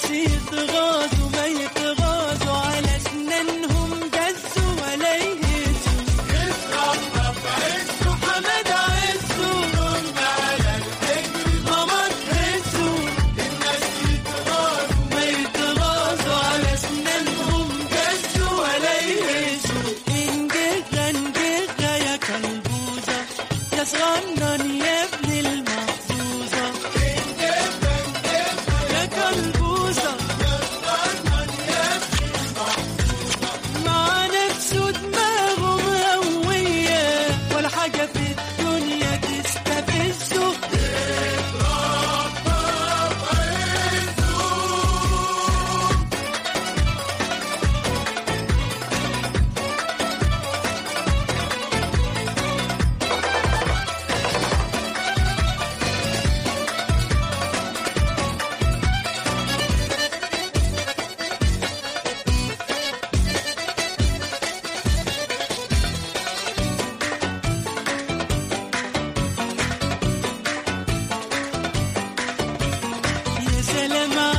الناس يتغاظوا ما يتغاظوا على اسنانهم جزوا ولا يهزوا. يتربى في عزه حمد عزه رد على الحجر ماما تهزوا. الناس يتغاظوا ما يتغاظوا على اسنانهم جزوا ولا يهزوا. انجغة انجغة يا كلبوزة يا صغنن يا ابن المحظوظة. انجغة انجغة يا كلبوزة يا صغنن يا ابن المحظوظة. مع نفسه دماغه مقوية ولا حاجة في الدنيا تستفزه. اتربى في عزه. يا سلام